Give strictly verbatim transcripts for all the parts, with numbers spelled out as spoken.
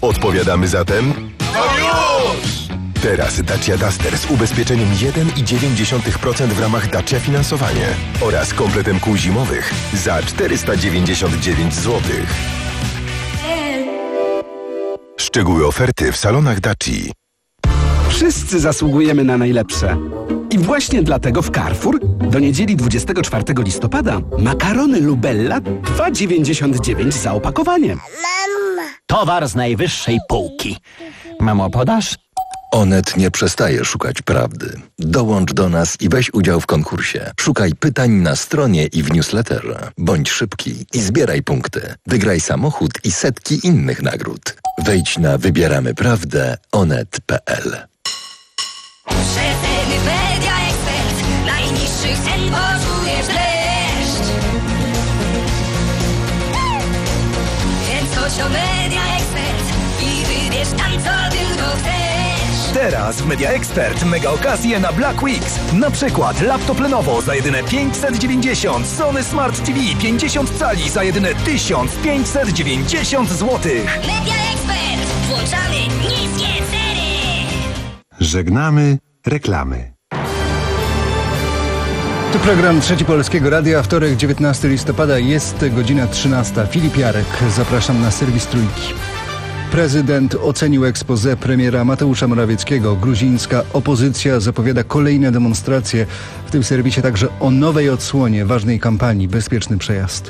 Odpowiadamy zatem? To już! Teraz Dacia Duster z ubezpieczeniem jeden i dziewięć dziesiątych procent w ramach Dacia Finansowanie oraz kompletem kół zimowych za czterysta dziewięćdziesiąt dziewięć złotych. Szczegóły oferty w salonach Daci. Wszyscy zasługujemy na najlepsze. I właśnie dlatego w Carrefour do niedzieli dwudziestego czwartego listopada makarony Lubella dwa dziewięćdziesiąt dziewięć za opakowanie. Mama. Towar z najwyższej półki. Mamo, podasz? Onet nie przestaje szukać prawdy. Dołącz do nas i weź udział w konkursie. Szukaj pytań na stronie i w newsletterze. Bądź szybki i zbieraj punkty. Wygraj samochód i setki innych nagród. Wejdź na wybieramy prawdę onet kropka p l. Przeceny Media Expert. Najniższych cen poczujesz dreszcz. Więc chodź do Media Expert i wybierz tam, co tylko chcesz. Teraz w Media Expert mega okazje na Black Weeks. Na przykład laptop Lenovo za jedyne pięćset dziewięćdziesiąt, Sony Smart T V pięćdziesiąt cali za jedyne tysiąc pięćset dziewięćdziesiąt złotych. Media Expert. Włączamy niskie ceny. Żegnamy reklamy. To program Trzeci Polskiego Radia, wtorek dziewiętnastego listopada, jest godzina trzynasta. Filip Jarek, zapraszam na serwis Trójki. Prezydent ocenił exposé premiera Mateusza Morawieckiego. Gruzińska opozycja zapowiada kolejne demonstracje. W tym serwisie także o nowej odsłonie ważnej kampanii Bezpieczny Przejazd.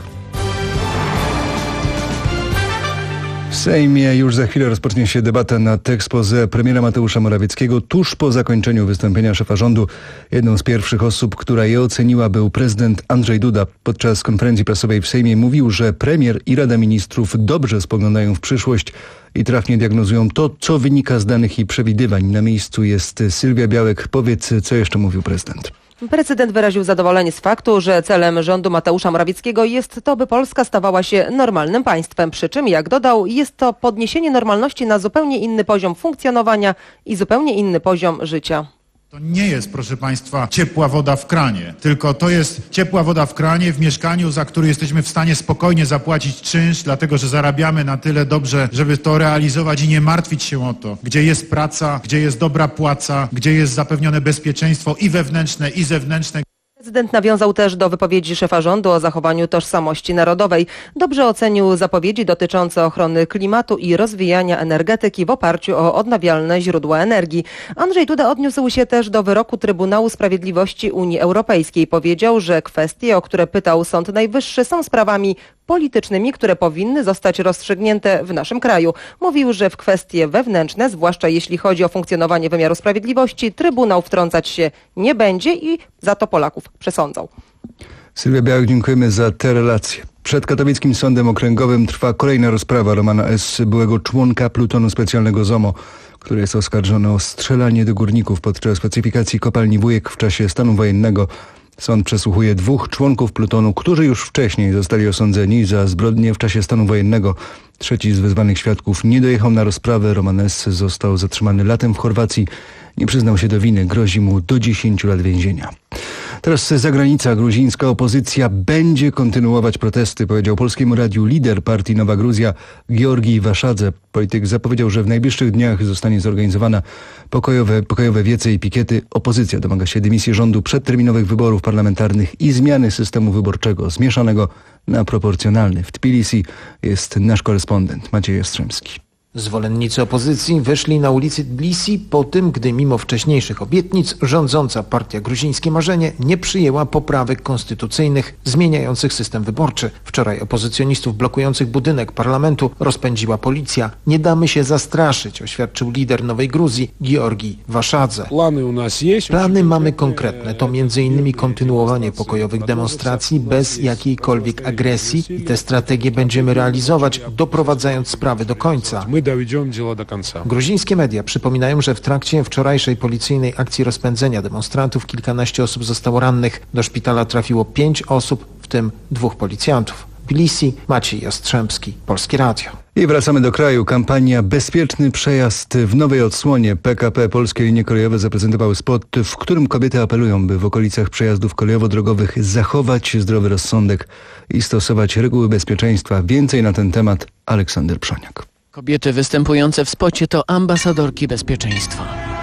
W Sejmie już za chwilę rozpocznie się debata nad exposé premiera Mateusza Morawieckiego tuż po zakończeniu wystąpienia szefa rządu. Jedną z pierwszych osób, która je oceniła, był prezydent Andrzej Duda. Podczas konferencji prasowej w Sejmie mówił, że premier i Rada Ministrów dobrze spoglądają w przyszłość i trafnie diagnozują to, co wynika z danych i przewidywań. Na miejscu jest Sylwia Białek. Powiedz, co jeszcze mówił prezydent. Prezydent wyraził zadowolenie z faktu, że celem rządu Mateusza Morawieckiego jest to, by Polska stawała się normalnym państwem. Przy czym, jak dodał, jest to podniesienie normalności na zupełnie inny poziom funkcjonowania i zupełnie inny poziom życia. To nie jest, proszę Państwa, ciepła woda w kranie, tylko to jest ciepła woda w kranie w mieszkaniu, za który jesteśmy w stanie spokojnie zapłacić czynsz, dlatego że zarabiamy na tyle dobrze, żeby to realizować i nie martwić się o to, gdzie jest praca, gdzie jest dobra płaca, gdzie jest zapewnione bezpieczeństwo i wewnętrzne, i zewnętrzne. Prezydent nawiązał też do wypowiedzi szefa rządu o zachowaniu tożsamości narodowej. Dobrze ocenił zapowiedzi dotyczące ochrony klimatu i rozwijania energetyki w oparciu o odnawialne źródła energii. Andrzej Duda odniósł się też do wyroku Trybunału Sprawiedliwości Unii Europejskiej. Powiedział, że kwestie, o które pytał Sąd Najwyższy, są sprawami politycznymi, które powinny zostać rozstrzygnięte w naszym kraju. Mówił, że w kwestie wewnętrzne, zwłaszcza jeśli chodzi o funkcjonowanie wymiaru sprawiedliwości, Trybunał wtrącać się nie będzie i za to Polaków przesądzał. Sylwia Białek, dziękujemy za te relacje. Przed katowickim sądem okręgowym trwa kolejna rozprawa Romana S., byłego członka plutonu specjalnego ZOMO, który jest oskarżony o strzelanie do górników podczas pacyfikacji kopalni Wujek w czasie stanu wojennego. Sąd przesłuchuje dwóch członków plutonu, którzy już wcześniej zostali osądzeni za zbrodnie w czasie stanu wojennego. Trzeci z wezwanych świadków nie dojechał na rozprawę. Roman S. został zatrzymany latem w Chorwacji. Nie przyznał się do winy. Grozi mu do dziesięciu lat więzienia. Teraz zagranica. Gruzińska opozycja będzie kontynuować protesty, powiedział Polskiemu Radiu lider partii Nowa Gruzja Giorgi Waszadze. Polityk zapowiedział, że w najbliższych dniach zostanie zorganizowana pokojowe, pokojowe wiece i pikiety. Opozycja domaga się dymisji rządu, przedterminowych wyborów parlamentarnych i zmiany systemu wyborczego zmieszanego na proporcjonalny. W Tbilisi jest nasz korespondent Maciej Jastrzębski. Zwolennicy opozycji wyszli na ulicy Tbilisi po tym, gdy mimo wcześniejszych obietnic rządząca partia Gruzińskie Marzenie nie przyjęła poprawek konstytucyjnych zmieniających system wyborczy. Wczoraj opozycjonistów blokujących budynek parlamentu rozpędziła policja. Nie damy się zastraszyć, oświadczył lider Nowej Gruzji Giorgi Waszadze. Plany mamy konkretne. To między innymi kontynuowanie pokojowych demonstracji bez jakiejkolwiek agresji i te strategie będziemy realizować, doprowadzając sprawy do końca. Gruzińskie media przypominają, że w trakcie wczorajszej policyjnej akcji rozpędzenia demonstrantów kilkanaście osób zostało rannych. Do szpitala trafiło pięć osób, w tym dwóch policjantów. Tbilisi, Maciej Jastrzębski, Polskie Radio. I wracamy do kraju. Kampania Bezpieczny Przejazd w nowej odsłonie. P K P Polskie Linie Kolejowe zaprezentowały spot, w którym kobiety apelują, by w okolicach przejazdów kolejowo-drogowych zachować zdrowy rozsądek i stosować reguły bezpieczeństwa. Więcej na ten temat Aleksander Przoniak. Kobiety występujące w spocie to ambasadorki bezpieczeństwa.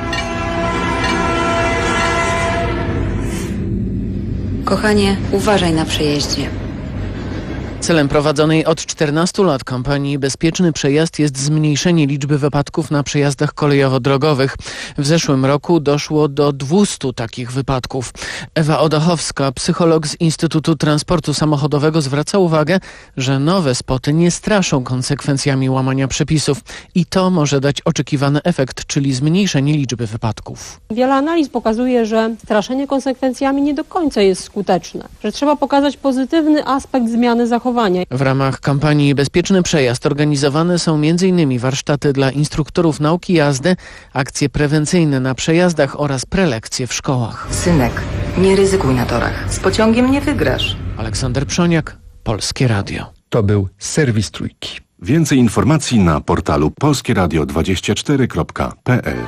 Kochanie, uważaj na przejeździe. Celem prowadzonej od czternastu lat kampanii Bezpieczny Przejazd jest zmniejszenie liczby wypadków na przejazdach kolejowo-drogowych. W zeszłym roku doszło do dwustu takich wypadków. Ewa Odochowska, psycholog z Instytutu Transportu Samochodowego, zwraca uwagę, że nowe spoty nie straszą konsekwencjami łamania przepisów i to może dać oczekiwany efekt, czyli zmniejszenie liczby wypadków. Wiele analiz pokazuje, że straszenie konsekwencjami nie do końca jest skuteczne, że trzeba pokazać pozytywny aspekt zmiany zachowania. W ramach kampanii Bezpieczny Przejazd organizowane są między innymi warsztaty dla instruktorów nauki jazdy, akcje prewencyjne na przejazdach oraz prelekcje w szkołach. Synek, nie ryzykuj na torach. Z pociągiem nie wygrasz. Aleksander Przoniak, Polskie Radio. To był serwis Trójki. Więcej informacji na portalu polskie radio dwadzieścia cztery kropka p l.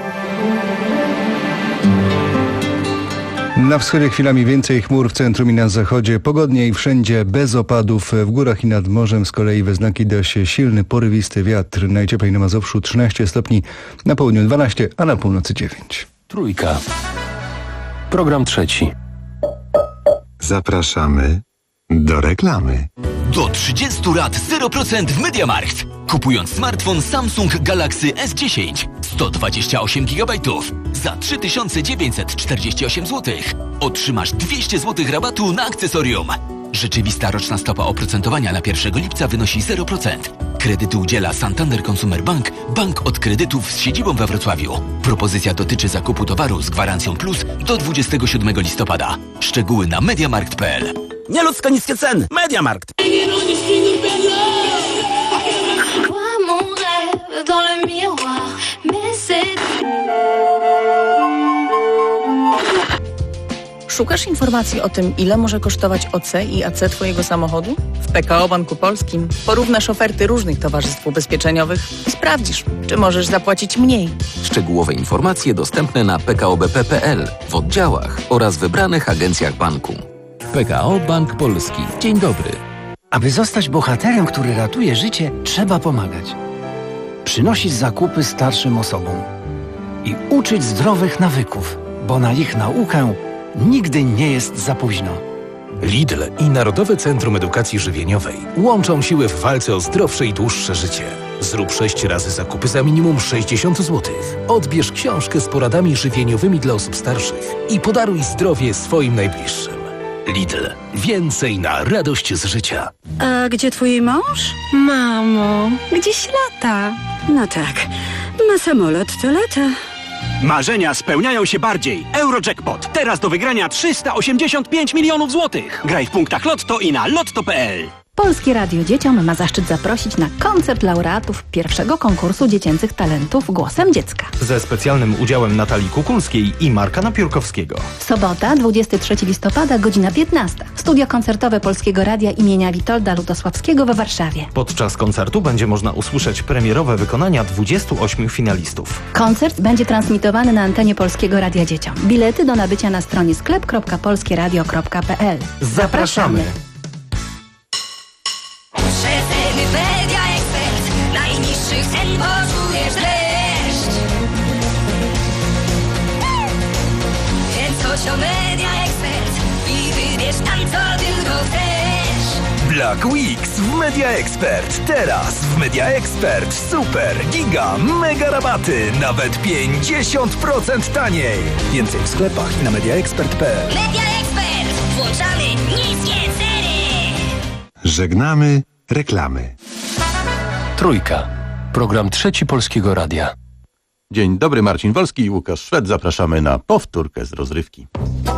Na wschodzie chwilami więcej chmur, w centrum i na zachodzie pogodnie i wszędzie bez opadów. W górach i nad morzem z kolei we znaki da się silny, porywisty wiatr. Najcieplej na Mazowszu trzynaście stopni, na południu dwanaście, a na północy dziewięć. Trójka. Program trzeci. Zapraszamy do reklamy. Do trzydziestu lat zero procent w MediaMarkt. Kupując smartfon Samsung Galaxy S dziesięć sto dwadzieścia osiem gigabajtów za trzy tysiące dziewięćset czterdzieści osiem złotych otrzymasz dwieście złotych rabatu na akcesorium. Rzeczywista roczna stopa oprocentowania na pierwszego lipca wynosi zero procent. Kredytu udziela Santander Consumer Bank, bank od kredytów z siedzibą we Wrocławiu. Propozycja dotyczy zakupu towaru z gwarancją plus do dwudziestego siódmego listopada. Szczegóły na mediamarkt kropka p l. Nieludzko niskie ceny. MediaMarkt. Szukasz informacji o tym, ile może kosztować O C i A C Twojego samochodu? W P K O Banku Polskim porównasz oferty różnych towarzystw ubezpieczeniowych i sprawdzisz, czy możesz zapłacić mniej. Szczegółowe informacje dostępne na p k o b p kropka p l, w oddziałach oraz wybranych agencjach banku. P K O Bank Polski. Dzień dobry. Aby zostać bohaterem, który ratuje życie, trzeba pomagać. Przynosić zakupy starszym osobom i uczyć zdrowych nawyków, bo na ich naukę nigdy nie jest za późno. Lidl i Narodowe Centrum Edukacji Żywieniowej łączą siły w walce o zdrowsze i dłuższe życie. Zrób sześć razy zakupy za minimum sześćdziesiąt złotych. Odbierz książkę z poradami żywieniowymi dla osób starszych i podaruj zdrowie swoim najbliższym. Lidl. Więcej na radość z życia. A gdzie twój mąż? Mamo, gdzieś lata. No tak, ma samolot, to lata. Marzenia spełniają się bardziej. Eurojackpot. Teraz do wygrania trzysta osiemdziesiąt pięć milionów złotych. Graj w punktach Lotto i na lotto kropka p l. Polskie Radio Dzieciom ma zaszczyt zaprosić na koncert laureatów pierwszego konkursu dziecięcych talentów Głosem Dziecka. Ze specjalnym udziałem Natalii Kukulskiej i Marka Napiórkowskiego. Sobota, dwudziestego trzeciego listopada, godzina piętnasta. Studio koncertowe Polskiego Radia imienia Witolda Lutosławskiego we Warszawie. Podczas koncertu będzie można usłyszeć premierowe wykonania dwudziestu ośmiu finalistów. Koncert będzie transmitowany na antenie Polskiego Radia Dzieciom. Bilety do nabycia na stronie sklep kropka polskie radio kropka p l. Zapraszamy! Przeceny Media Expert. Najniższych cen poczujesz dreszcz. Więc chodź o Media Expert i wybierz tam, co tylko chcesz. Black Weeks w Media Expert. Teraz w Media Expert super, giga, mega rabaty. Nawet pięćdziesiąt procent taniej. Więcej w sklepach i na media expert kropka p l. Media Expert. Włączamy niskie ceny. Żegnamy reklamy. Trójka. Program trzeci Polskiego Radia. Dzień dobry, Marcin Wolski i Łukasz Szwed. Zapraszamy na powtórkę z rozrywki.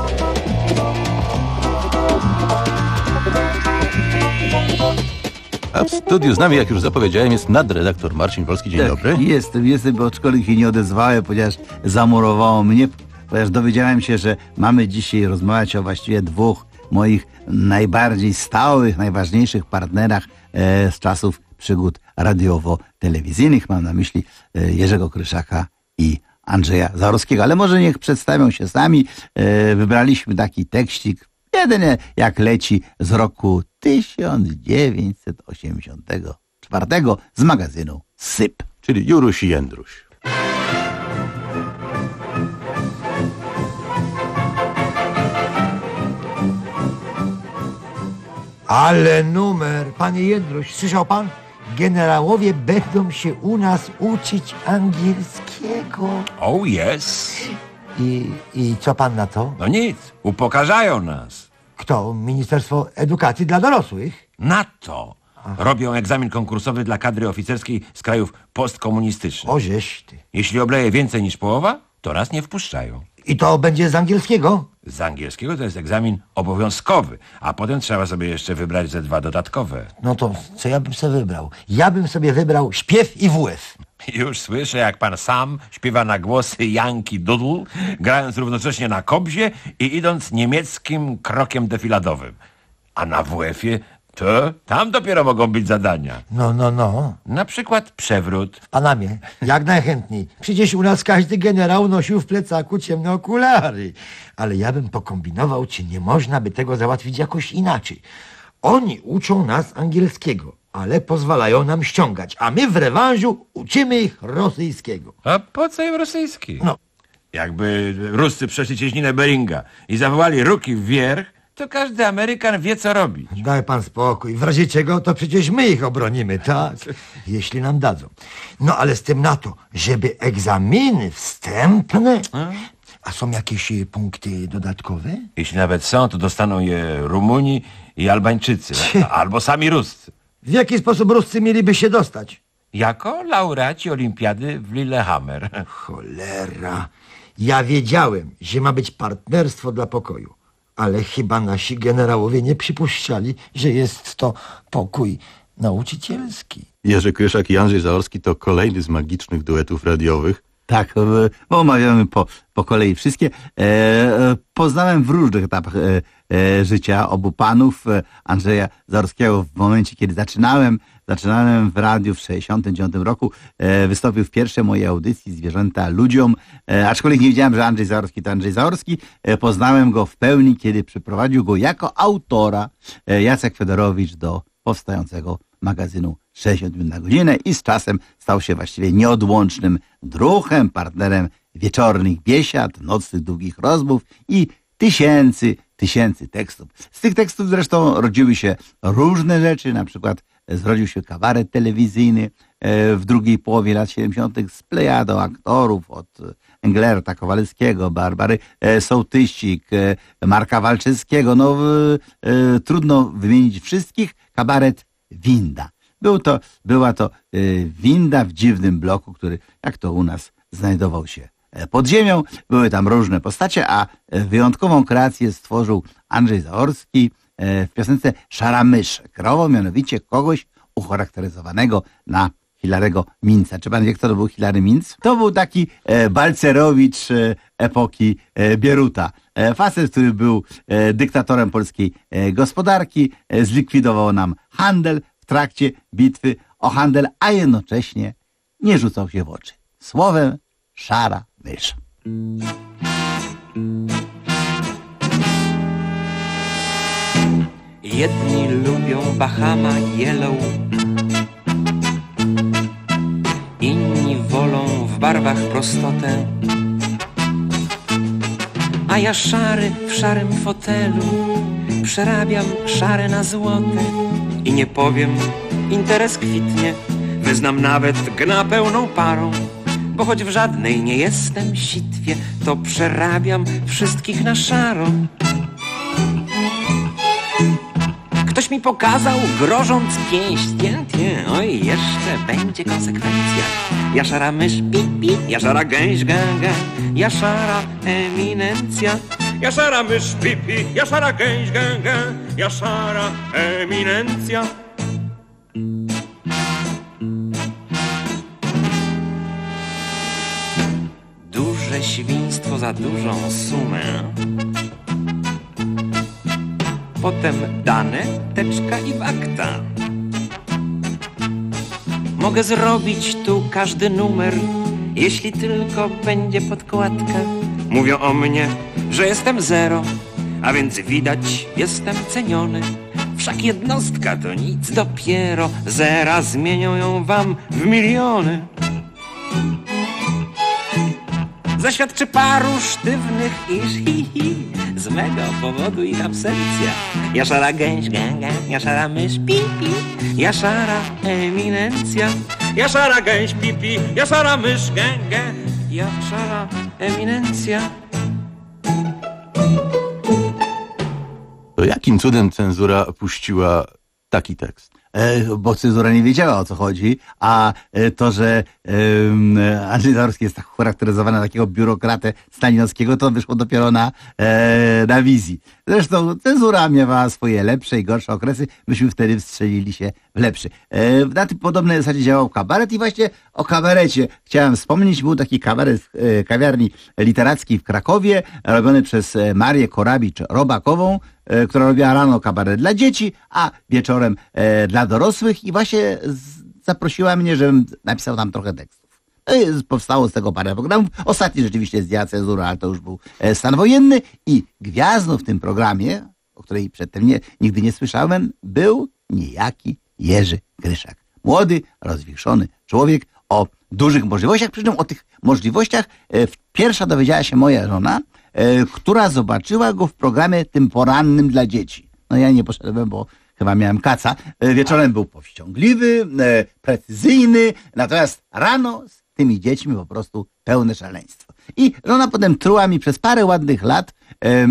A w studiu z nami, jak już zapowiedziałem, jest nadredaktor Marcin Wolski. Dzień tak, dobry. Jestem, jestem, bo aczkolwiek się nie odezwałem, ponieważ zamurowało mnie, ponieważ dowiedziałem się, że mamy dzisiaj rozmawiać o właściwie dwóch moich najbardziej stałych, najważniejszych partnerach e, z czasów przygód radiowo-telewizyjnych. Mam na myśli e, Jerzego Kryszaka i Andrzeja Zarowskiego. Ale może niech przedstawią się sami. E, wybraliśmy taki tekścik, jedynie jak leci, z roku tysiąc dziewięćset osiemdziesiątego czwartego z magazynu Syp. Czyli Juruś i Jędruś. Ale numer, panie Jędruś, słyszał pan? Generałowie będą się u nas uczyć angielskiego. Oh yes. I, I co pan na to? No nic, upokarzają nas. Kto? Ministerstwo Edukacji dla dorosłych? Na to. Aha. Robią egzamin konkursowy dla kadry oficerskiej z krajów postkomunistycznych. O, żeś ty. Jeśli obleje więcej niż połowa, to nas nie wpuszczają. I to będzie z angielskiego? Z angielskiego to jest egzamin obowiązkowy, a potem trzeba sobie jeszcze wybrać ze dwa dodatkowe. No to co ja bym sobie wybrał? Ja bym sobie wybrał śpiew i W F. Już słyszę, jak pan sam śpiewa na głosy Yankee Doodle, grając równocześnie na kobzie i idąc niemieckim krokiem defiladowym. A na W F-ie to tam dopiero mogą być zadania. No, no, no. Na przykład przewrót. W Panamie, jak najchętniej. Przecież u nas każdy generał nosił w plecaku ciemne okulary. Ale ja bym pokombinował, czy nie można by tego załatwić jakoś inaczej. Oni uczą nas angielskiego, ale pozwalają nam ściągać, a my w rewanżu uczymy ich rosyjskiego. A po co im rosyjski? No. Jakby Ruscy przeszli cieśninę Beringa i zawołali ruki wверх, to każdy Amerykan wie, co robić. Daj pan spokój. W razie czego, to przecież my ich obronimy, tak? Jeśli nam dadzą. No ale z tym na to, żeby egzaminy wstępne... A są jakieś punkty dodatkowe? Jeśli nawet są, to dostaną je Rumuni i Albańczycy. Albo sami Ruscy. W jaki sposób Ruscy mieliby się dostać? Jako laureaci olimpiady w Lillehammer. Cholera. Ja wiedziałem, że ma być partnerstwo dla pokoju. Ale chyba nasi generałowie nie przypuszczali, że jest to pokój nauczycielski. Jerzy Kryszak i Andrzej Zaorski to kolejny z magicznych duetów radiowych. Tak, bo omawiamy po, po kolei wszystkie. E, poznałem w różnych etapach e, e, życia obu panów. Andrzeja Zaorskiego w momencie, kiedy zaczynałem, zaczynałem w radiu w sześćdziesiątym dziewiątym roku. E, wystąpił w pierwszej mojej audycji Zwierzęta ludziom. E, aczkolwiek nie wiedziałem, że Andrzej Zaorski to Andrzej Zaorski. E, poznałem go w pełni, kiedy przyprowadził go jako autora e, Jacek Fedorowicz do powstającego magazynu sześćdziesiąt minut na godzinę i z czasem stał się właściwie nieodłącznym druhem, partnerem wieczornych biesiad, nocnych długich rozmów i tysięcy, tysięcy tekstów. Z tych tekstów zresztą rodziły się różne rzeczy, na przykład zrodził się kabaret telewizyjny w drugiej połowie lat siedemdziesiątych z plejadą aktorów od Englerta Kowalskiego, Barbary Sołtyścik, Marka Walczyckiego. No trudno wymienić wszystkich. Kabaret Winda. Był to, była to y, winda w dziwnym bloku, który, jak to u nas, znajdował się pod ziemią. Były tam różne postacie, a wyjątkową kreację stworzył Andrzej Zaorski y, w piosence Szara mysz. Kreował mianowicie kogoś ucharakteryzowanego na Hilarego Minca. Czy pan wie, kto to był Hilary Minc? To był taki e, Balcerowicz e, epoki e, Bieruta. E, facet, który był e, dyktatorem polskiej e, gospodarki, e, zlikwidował nam handel w trakcie bitwy o handel, a jednocześnie nie rzucał się w oczy. Słowem, szara mysz. Jedni lubią Bahama Yellow, inni wolą w barwach prostotę, a ja szary w szarym fotelu przerabiam szare na złote i nie powiem, interes kwitnie, wyznam nawet gna pełną parą, bo choć w żadnej nie jestem sitwie, to przerabiam wszystkich na szaro. Ktoś mi pokazał, grożąc pięścią, oj, jeszcze będzie konsekwencja. Ja szara mysz, pi, pi, ja szara gęś, gę, gę, ja szara eminencja. Ja szara mysz, pi, pi, ja szara gęś, gę, gę, ja szara eminencja. Duże świństwo za dużą sumę. Potem dane, teczka i w akta. Mogę zrobić tu każdy numer, jeśli tylko będzie podkładka. Mówią o mnie, że jestem zero, a więc widać, jestem ceniony. W Wszak jednostka to nic, dopiero zera zmienią ją wam w miliony. Zaświadczy paru sztywnych, iż hi hi, z mego powodu ich absencja. Jaszara gęś, gę, gę, jaszara mysz, pi, pi, jaszara eminencja. Jaszara gęś, pi, pi, jaszara mysz, gę, gę, jaszara eminencja. To jakim cudem cenzura puściła taki tekst? E, bo cenzura nie wiedziała, o co chodzi, a e, to, że e, Andrzej Zaorski jest tak charakteryzowany na takiego biurokratę stalinowskiego, to wyszło dopiero na, e, na wizji. Zresztą cenzura miała swoje lepsze i gorsze okresy, myśmy wtedy wstrzelili się w lepszy. E, na tym podobnej zasadzie działał kabaret i właśnie o kabarecie chciałem wspomnieć. Był taki kabaret w e, kawiarni literackiej w Krakowie, robiony przez Marię Korabicz-Robakową, e, która robiła rano kabaret dla dzieci, a wieczorem e, dla dorosłych i właśnie z, zaprosiła mnie, żebym napisał tam trochę tekstów. No i powstało z tego parę programów. Ostatni rzeczywiście zdjęła cenzura, ale to już był e, stan wojenny i gwiazdą w tym programie, o której przedtem nie, nigdy nie słyszałem, był niejaki Jerzy Kryszak. Młody, rozwichrzony człowiek o dużych możliwościach, przy czym o tych możliwościach e, pierwsza dowiedziała się moja żona, e, która zobaczyła go w programie tym porannym dla dzieci. No ja nie poszedłem, bo chyba miałem kaca. E, wieczorem był powściągliwy, e, precyzyjny, natomiast rano z tymi dziećmi po prostu pełne szaleństwo. I żona potem truła mi przez parę ładnych lat, e,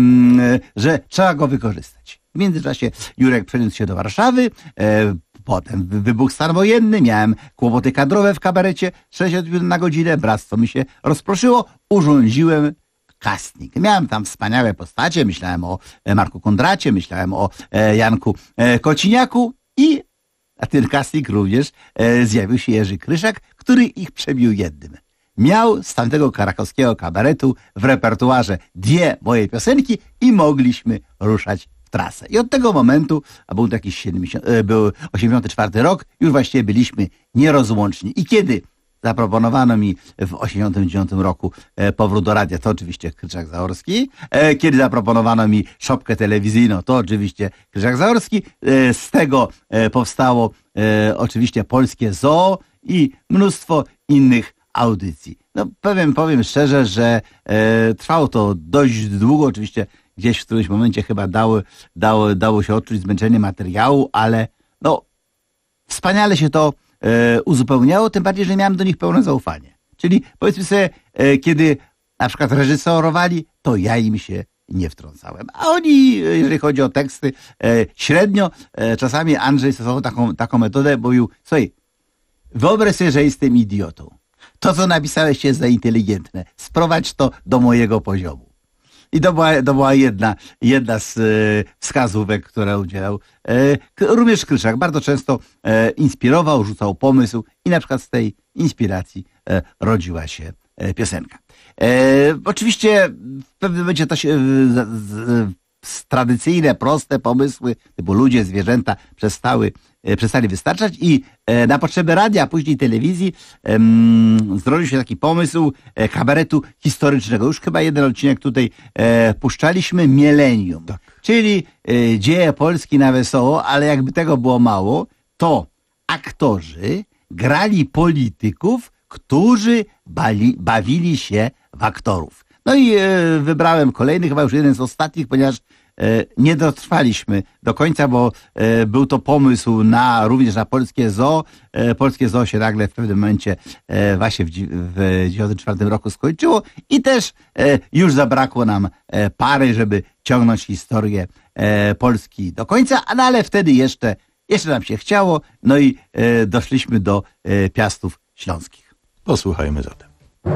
że trzeba go wykorzystać. W międzyczasie Jurek przeniósł się do Warszawy, e, potem wybuchł stan wojenny, miałem kłopoty kadrowe w kabarecie, sześć minut na godzinę, bractwo mi się rozproszyło, urządziłem casting. Miałem tam wspaniałe postacie, myślałem o Marku Kondracie, myślałem o Janku Kociniaku i na ten casting również zjawił się Jerzy Kryszak, który ich przebił jednym. Miał z tamtego krakowskiego kabaretu w repertuarze dwie moje piosenki i mogliśmy ruszać w trasę. I od tego momentu, a był taki siedemdziesiąty, był osiemdziesiąty czwarty rok, już właściwie byliśmy nierozłączni. I kiedy zaproponowano mi w osiemdziesiątym dziewiątym roku e, powrót do radia, to oczywiście Kryszak-Zaorski. E, kiedy zaproponowano mi szopkę telewizyjną, to oczywiście Kryszak-Zaorski. E, z tego e, powstało e, oczywiście Polskie Zoo i mnóstwo innych audycji. No powiem, powiem szczerze, że e, trwało to dość długo, oczywiście gdzieś w którymś momencie chyba dało, dało, dało się odczuć zmęczenie materiału, ale no wspaniale się to e, uzupełniało, tym bardziej, że miałem do nich pełne zaufanie. Czyli powiedzmy sobie, e, kiedy na przykład reżyserowali, to ja im się nie wtrącałem. A oni, jeżeli chodzi o teksty, e, średnio, e, czasami Andrzej stosował taką, taką metodę, bo mówił, słuchaj, wyobraź sobie, że jestem idiotą. To, co napisałeś, jest za inteligentne. Sprowadź to do mojego poziomu. I to była, to była jedna, jedna z e, wskazówek, które udzielał. E, również Kryszak bardzo często e, inspirował, rzucał pomysł i na przykład z tej inspiracji e, rodziła się e, piosenka. E, oczywiście w pewnym momencie to się e, z, z, tradycyjne, proste pomysły, typu ludzie, zwierzęta przestały, e, przestali wystarczać i e, na potrzeby radia, a później telewizji e, zrodził się taki pomysł e, kabaretu historycznego. Już chyba jeden odcinek tutaj e, puszczaliśmy, Millennium. Tak. Czyli e, dzieje Polski na wesoło, ale jakby tego było mało, to aktorzy grali polityków, którzy bali, bawili się w aktorów. No i e, wybrałem kolejny, chyba już jeden z ostatnich, ponieważ e, nie dotrwaliśmy do końca, bo e, był to pomysł na również na Polskie Zoo. E, Polskie Zoo się nagle w pewnym momencie e, właśnie w, w dziewięćdziesiątym czwartym roku skończyło i też e, już zabrakło nam e, pary, żeby ciągnąć historię e, Polski do końca, no ale wtedy jeszcze, jeszcze nam się chciało, no i e, doszliśmy do e, Piastów Śląskich. Posłuchajmy zatem.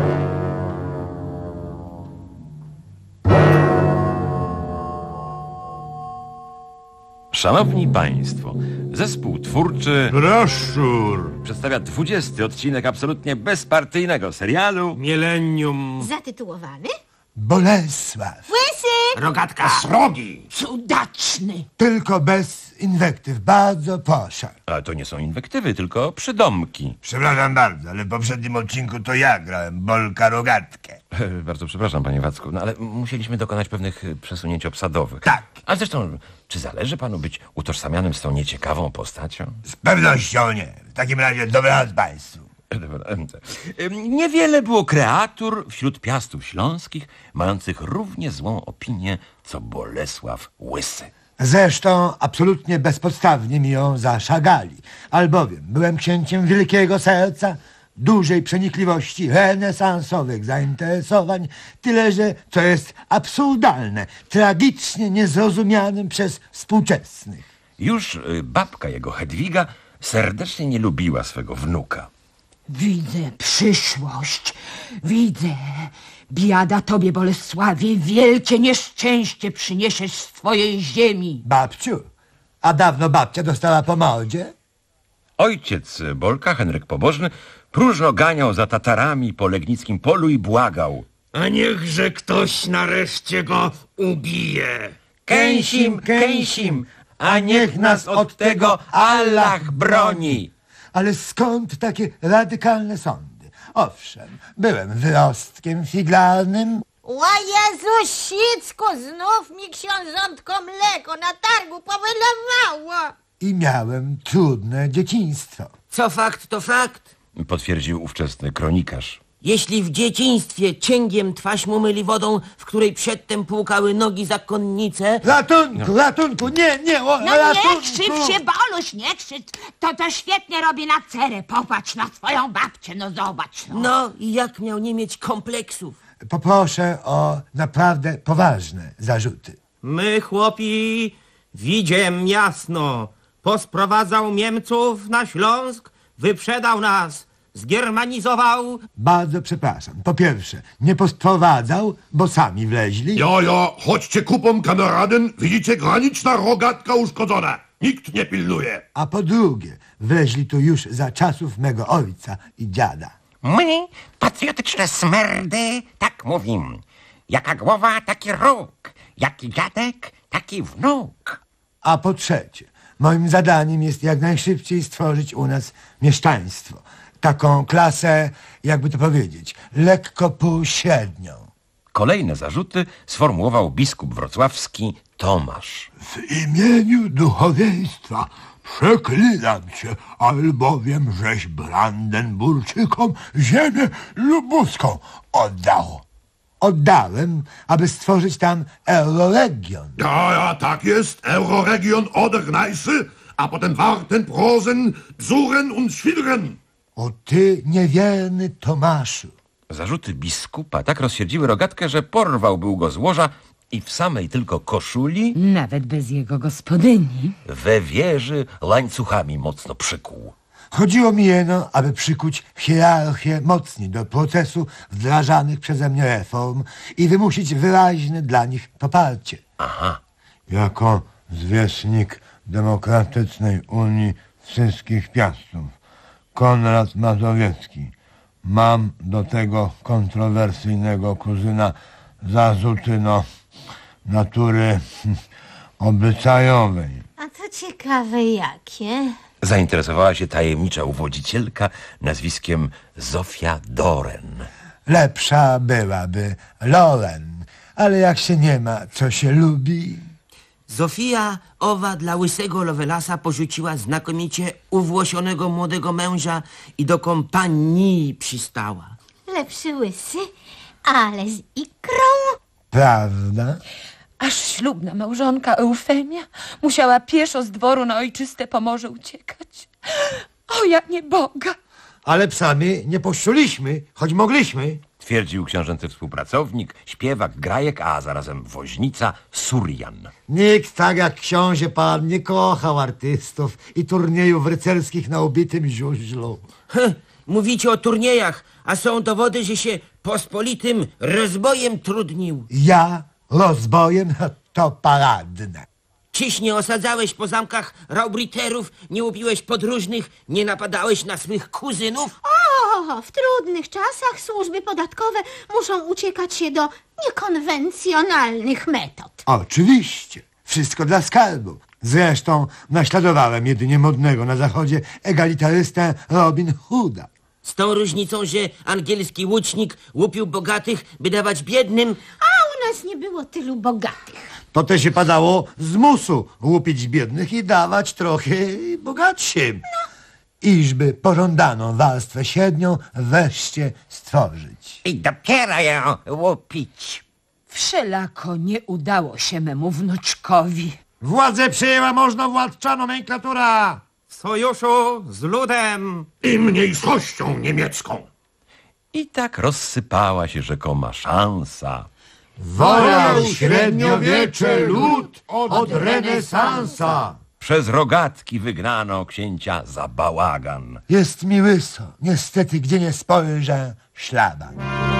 Szanowni Państwo, zespół twórczy Broszur przedstawia dwudziesty odcinek absolutnie bezpartyjnego serialu Millennium. Zatytułowany? Bolesław. Łysy! Rogatka. Srogi. Cudaczny. Tylko bez inwektyw, bardzo proszę. A to nie są inwektywy, tylko przydomki. Przepraszam bardzo, ale w poprzednim odcinku to ja grałem Bolka Rogatkę. Bardzo przepraszam, panie Wacku, no ale musieliśmy dokonać pewnych przesunięć obsadowych. Tak. Ale zresztą, czy zależy panu być utożsamianym z tą nieciekawą postacią? Z pewnością nie. W takim razie dobranoc państwu. Niewiele było kreatur wśród piastów śląskich, mających równie złą opinię, co Bolesław Łysy. Zresztą absolutnie bezpodstawnie mi ją zaszagali, albowiem byłem księciem wielkiego serca, dużej przenikliwości, renesansowych zainteresowań, tyle że, co jest absurdalne, tragicznie niezrozumianym przez współczesnych. Już babka jego Hedwiga serdecznie nie lubiła swego wnuka. Widzę przyszłość, widzę. Biada tobie, Bolesławie, wielkie nieszczęście przyniesiesz z twojej ziemi. Babciu, a dawno babcia dostała po mordzie? Ojciec Bolka, Henryk Pobożny, próżno ganiał za Tatarami po Legnickim Polu i błagał. A niechże ktoś nareszcie go ubije. Kęsim, kęsim, a niech nas od tego Allah broni. Ale skąd takie radykalne sądy? Owszem, byłem wyrostkiem figlarnym. O Jezu, Sicku, znów mi książątko mleko na targu powylewało. I miałem trudne dzieciństwo. Co fakt, to fakt. Potwierdził ówczesny kronikarz. Jeśli w dzieciństwie cięgiem twaśmu myli wodą, w której przedtem płukały nogi zakonnice... Ratunku, ratunku, nie, nie, o, No ratunku. nie krzycz się, Boluś, nie krzycz. To to świetnie robi na cerę. Popatrz na swoją babcię, no zobacz. No, no i jak miał nie mieć kompleksów? Poproszę o naprawdę poważne zarzuty. My, chłopi, widziem jasno. Posprowadzał Niemców na Śląsk, wyprzedał nas, zgermanizował. Bardzo przepraszam. Po pierwsze, nie posprowadzał, bo sami wleźli. Ja, ja, chodźcie kupą, kameraden. Widzicie, graniczna rogatka uszkodzona. Nikt nie pilnuje. A po drugie, wleźli tu już za czasów mego ojca i dziada. My, patriotyczne smerdy, tak mówimy. Jaka głowa, taki róg. Jaki dziadek, taki wnuk. A po trzecie, moim zadaniem jest jak najszybciej stworzyć u nas mieszczaństwo. Taką klasę, jakby to powiedzieć, lekko półśrednią. Kolejne zarzuty sformułował biskup wrocławski Tomasz. W imieniu duchowieństwa przeklinam cię, albowiem żeś Brandenburczykom ziemię lubuską oddał. Oddałem, aby stworzyć tam Euroregion. Ja, ja, tak jest. Euroregion Oder-Gneiße, a potem Warten, Prosen, Bzuren und Schwidren. O ty niewierny Tomaszu. Zarzuty biskupa tak rozsierdziły rogatkę, że porwał był go z łoża i w samej tylko koszuli, nawet bez jego gospodyni, we wieży łańcuchami mocno przykuł. Chodziło mi jeno, aby przykuć hierarchię mocniej do procesu wdrażanych przeze mnie reform i wymusić wyraźne dla nich poparcie. Aha. Jako zwierzchnik Demokratycznej Unii Wszystkich Piastów, Konrad Mazowiecki, mam do tego kontrowersyjnego kuzyna zarzuty no, natury obyczajowej. A to ciekawe jakie? Zainteresowała się tajemnicza uwodzicielka nazwiskiem Zofia Doren. Lepsza byłaby Loren, ale jak się nie ma, co się lubi... Zofia owa dla łysego Lovelasa porzuciła znakomicie uwłosionego młodego męża i do kompanii przystała. Lepszy łysy, ale z ikrą. Prawda? Aż ślubna małżonka Eufemia musiała pieszo z dworu na ojczyste Pomorze uciekać. O, ja nie Boga! Ale psami nie poszczuliśmy, choć mogliśmy. Twierdził książęcy współpracownik, śpiewak, grajek, a zarazem woźnica Surian. Nikt tak jak książę pan nie kochał artystów i turniejów rycerskich na ubitym żużlu. Heh, mówicie o turniejach, a są dowody, że się pospolitym rozbojem trudnił. Ja rozbojem? To paradne. Czyś nie osadzałeś po zamkach raubriterów, nie łupiłeś podróżnych, nie napadałeś na swych kuzynów? O, w trudnych czasach służby podatkowe muszą uciekać się do niekonwencjonalnych metod. Oczywiście. Wszystko dla skarbu. Zresztą naśladowałem jedynie modnego na zachodzie egalitarystę Robin Hooda. Z tą różnicą, że angielski łucznik łupił bogatych, by dawać biednym. A u nas nie było tylu bogatych. To też się padało z musu łupić biednych i dawać trochę bogatszym. No. Iżby pożądaną warstwę średnią wreszcie stworzyć. I dopiero ją łupić. Wszelako nie udało się memu wnuczkowi. Władzę przyjęła można władcza nomenklatura. W sojuszu z ludem i mniejszością niemiecką. I tak rozsypała się rzekoma szansa. Wolał średniowiecze lud od renesansa. Przez rogatki wygnano księcia za bałagan. Jest mi łyso, niestety gdzie nie spojrzę szlaban.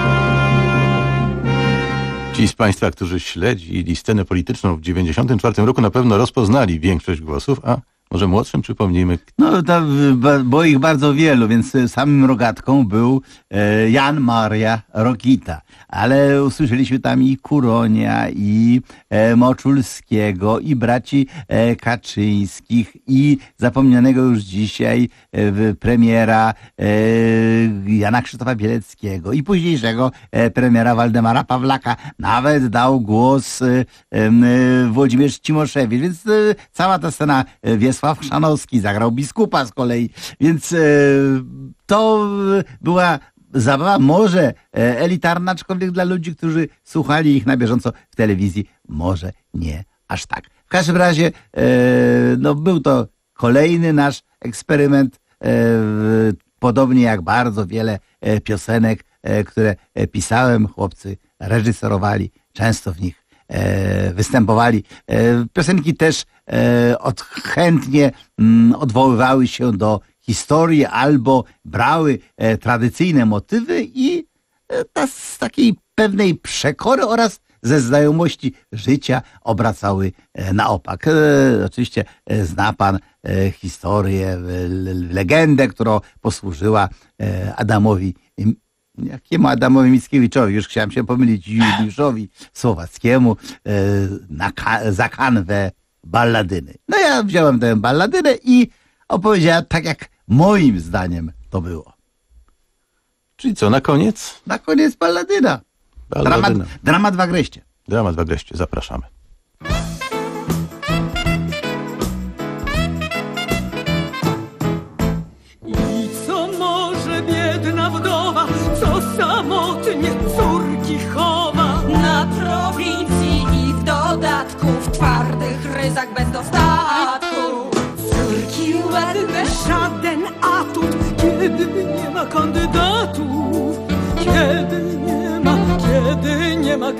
Ci z Państwa, którzy śledzili scenę polityczną w dziewięćdziesiątym czwartym roku, na pewno rozpoznali większość głosów, a może młodszym przypomnijmy. No, to było ich bardzo wielu, więc samym rogatką był e, Jan Maria Rokita. Ale usłyszeliśmy tam i Kuronia, i e, Moczulskiego, i braci e, Kaczyńskich, i zapomnianego już dzisiaj e, premiera e, Jana Krzysztofa Bieleckiego, i późniejszego e, premiera Waldemara Pawlaka. Nawet dał głos e, e, Włodzimierz Cimoszewicz, więc e, cała ta scena e, Wiesław Chrzanowski zagrał biskupa z kolei, więc e, to była zabawa może elitarna, aczkolwiek dla ludzi, którzy słuchali ich na bieżąco w telewizji, może nie aż tak. W każdym razie e, no, był to kolejny nasz eksperyment, e, podobnie jak bardzo wiele e, piosenek, e, które pisałem, chłopcy reżyserowali, często w nich e, występowali. E, piosenki też e, od, chętnie m, odwoływały się do historii albo brały e, tradycyjne motywy i e, ta, z takiej pewnej przekory oraz ze znajomości życia obracały e, na opak. E, oczywiście e, zna pan e, historię, e, legendę, która posłużyła e, Adamowi, jakiemu Adamowi Mickiewiczowi, już chciałem się pomylić, Juliuszowi Słowackiemu e, na ka- za kanwę balladyny. No ja wziąłem tę balladynę i opowiedziałem tak, jak moim zdaniem to było. Czyli co, na koniec? Na koniec balladyna. balladyna. Dramat, dramat w Agreście. Dramat w Agreście, zapraszamy. I co może biedna wdowa, co samotnie córki chowa? Na prowincji i w dodatku w twardych ryzach bez dostatku. Córki ładne, żaden atut, kiedy nie ma kandydatów, kiedy nie ma, kiedy nie ma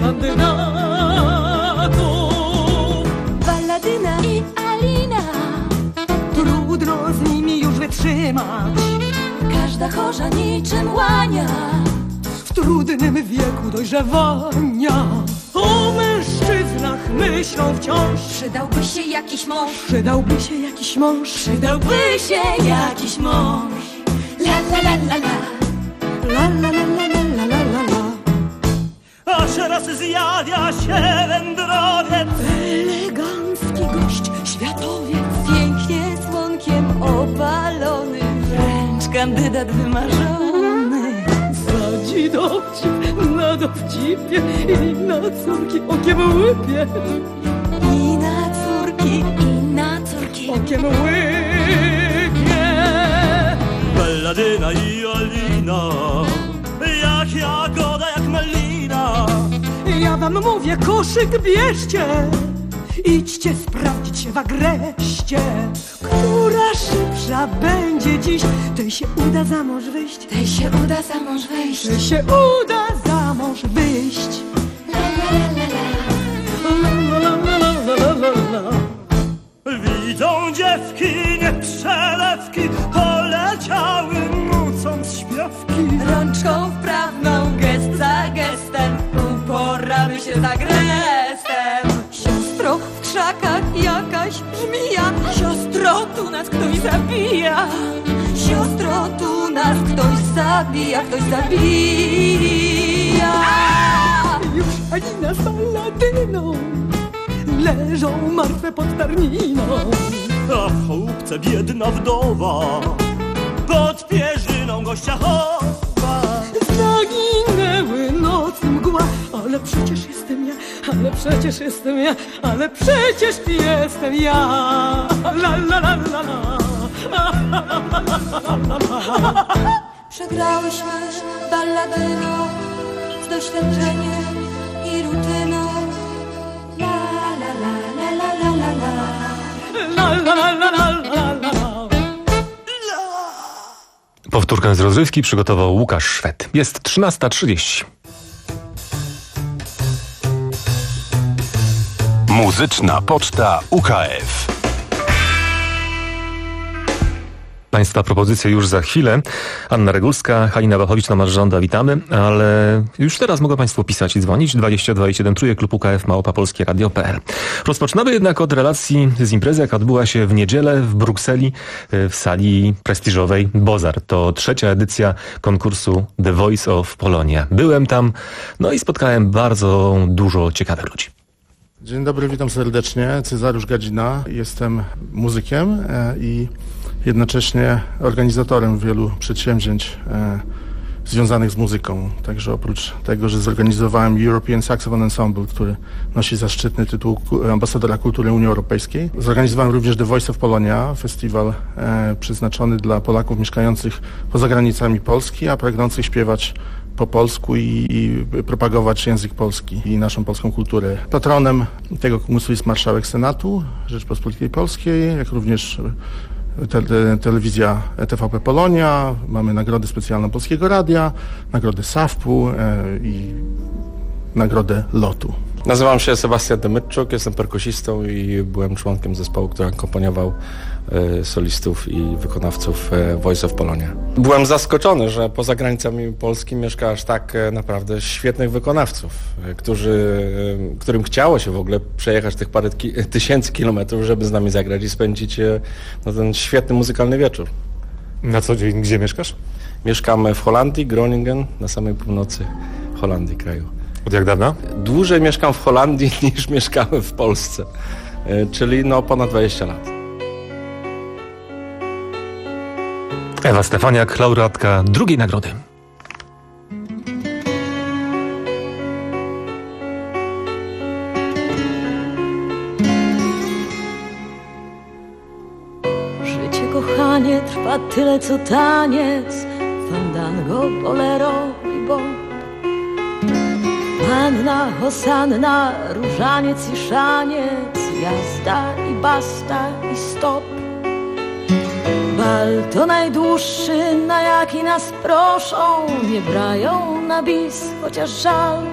kandydatów. Balladyna i Alina, trudno z nimi już wytrzymać. Każda chorza niczym łania w trudnym wieku dojrzewania. O mężczyznach myślą wciąż. Przydałby się jakiś mąż. Przydałby się jakiś mąż. Przydałby się jakiś mąż. La la la la la. La la la la la la la la. Aż raz zjawia się wędrowiec, elegancki gość, światowiec, pięknie słonkiem opalony, wręcz kandydat wymarzony. Zadzi dowcip na dowcipie i na córki okiem łypie. I na córki, i na córki okiem łypie. Balladyna i Alina, jak jagoda, jak malina. Ja wam mówię, koszyk bierzcie, idźcie sprawdzić się w Agreście. Która szybsza będzie dziś, tej się uda za mąż wyjść. Tej się uda za mąż wyjść. Tej się uda za mąż wyjść. La la la la la. La la la la la la la. Widzą dziewki, nie przelewki, poleciały nucąc śpiewki. Rączką wprawną, gest za gestem, uporamy się za grestem. Siostro, w krzakach jakaś żmija. Siostro, tu nas ktoś zabija. Siostro, tu nas ktoś zabija, ktoś zabija. Już Alina z balladyną leżą martwe pod tarniną. A w chałupce biedna wdowa pod pierzyną się gościa chowa. Zaginęły nocy mgła, ale przecież jestem ja, ale przecież jestem ja, ale przecież jestem ja. La la la la la. Przegrałyśmy balladyną z doświadczeniem i rutyną. La la la la la la la la. La la la la la la la. Powtórkę z rozrywki przygotował Łukasz Szwed. Jest trzynasta trzydzieści. Muzyczna Poczta U K F. Państwa propozycje już za chwilę. Anna Regulska, Halina Wachowicz-Tomasz Żąda, witamy, ale już teraz mogą Państwo pisać i dzwonić. dwadzieścia dwa siedem trójek klub U K F małpa polskie radio kropka p l. Rozpoczynamy jednak od relacji z imprezy, jaka odbyła się w niedzielę w Brukseli w sali prestiżowej Bozar. To trzecia edycja konkursu The Voice of Polonia. Byłem tam, no i spotkałem bardzo dużo ciekawych ludzi. Dzień dobry, witam serdecznie. Cezariusz Gadzina. Jestem muzykiem i jednocześnie organizatorem wielu przedsięwzięć e, związanych z muzyką. Także oprócz tego, że zorganizowałem European Saxophone Ensemble, który nosi zaszczytny tytuł ambasadora kultury Unii Europejskiej, zorganizowałem również The Voice of Polonia, festiwal e, przeznaczony dla Polaków mieszkających poza granicami Polski, a pragnących śpiewać po polsku i, i propagować język polski i naszą polską kulturę. Patronem tego konkursu jest marszałek Senatu Rzeczypospolitej Polskiej, jak również Te, te, telewizja T V P Polonia, mamy nagrodę specjalną Polskiego Radia, nagrodę S A W P-u e, i nagrodę Lotu. Nazywam się Sebastian Demytczuk, jestem perkusistą i byłem członkiem zespołu, który akompaniował e, solistów i wykonawców e, Voice of Polonia. Byłem zaskoczony, że poza granicami Polski mieszka aż tak e, naprawdę świetnych wykonawców, e, którzy, e, którym chciało się w ogóle przejechać tych parę ki- tysięcy kilometrów, żeby z nami zagrać i spędzić e, no, ten świetny muzykalny wieczór. Na co dzień gdzie mieszkasz? Mieszkam w Holandii, Groningen, na samej północy Holandii kraju. Od jak dawna? Dłużej mieszkam w Holandii niż mieszkałem w Polsce, czyli no ponad dwadzieścia lat. Ewa Stefaniak, laureatka drugiej nagrody. Życie, kochanie, trwa tyle co taniec, fandango, bolero i bop. Panna, hosanna, różaniec i szaniec, jazda i basta i stop. Bal to najdłuższy, na jaki nas proszą, nie brają na bis, chociaż żal.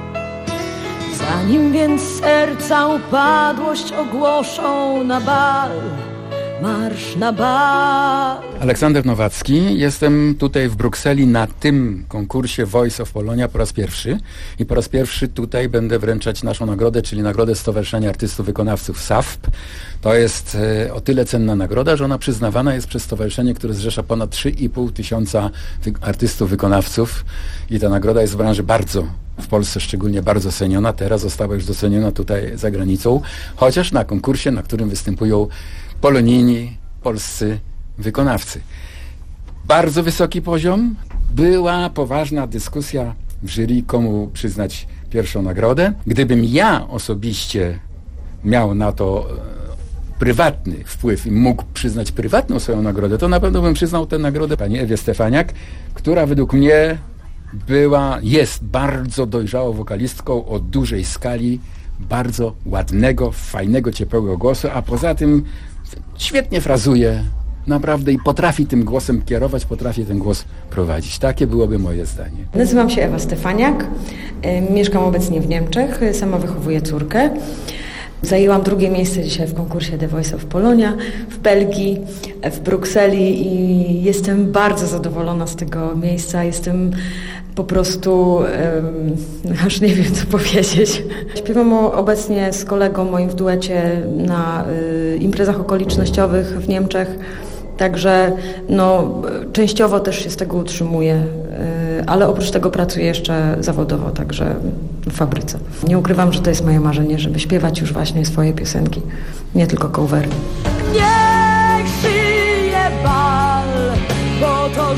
Zanim więc serca upadłość ogłoszą, na bal, marsz na bal. Aleksander Nowacki, jestem tutaj w Brukseli na tym konkursie Voice of Polonia po raz pierwszy i po raz pierwszy tutaj będę wręczać naszą nagrodę, czyli nagrodę Stowarzyszenia Artystów Wykonawców S A W P. To jest e, o tyle cenna nagroda, że ona przyznawana jest przez stowarzyszenie, które zrzesza ponad trzy i pół tysiąca wy- artystów wykonawców i ta nagroda jest w branży bardzo, w Polsce szczególnie bardzo ceniona. Teraz została już doceniona tutaj za granicą, chociaż na konkursie, na którym występują polonijni, polscy wykonawcy. Bardzo wysoki poziom. Była poważna dyskusja w jury, komu przyznać pierwszą nagrodę. Gdybym ja osobiście miał na to e, prywatny wpływ i mógł przyznać prywatną swoją nagrodę, to na pewno bym przyznał tę nagrodę pani Ewie Stefaniak, która według mnie była, jest bardzo dojrzałą wokalistką o dużej skali, bardzo ładnego, fajnego, ciepłego głosu, a poza tym świetnie frazuje, naprawdę, i potrafi tym głosem kierować, potrafi ten głos prowadzić. Takie byłoby moje zdanie. Nazywam się Ewa Stefaniak, mieszkam obecnie w Niemczech, sama wychowuję córkę. Zajęłam drugie miejsce dzisiaj w konkursie The Voice of Polonia w Belgii, w Brukseli i jestem bardzo zadowolona z tego miejsca. Jestem po prostu, um, aż nie wiem co powiedzieć. Śpiewam obecnie z kolegą moim w duecie na y, imprezach okolicznościowych w Niemczech. Także no, częściowo też się z tego utrzymuję, ale oprócz tego pracuję jeszcze zawodowo, także w fabryce. Nie ukrywam, że to jest moje marzenie, żeby śpiewać już właśnie swoje piosenki, nie tylko covery. Niech żyje bal, bo to życie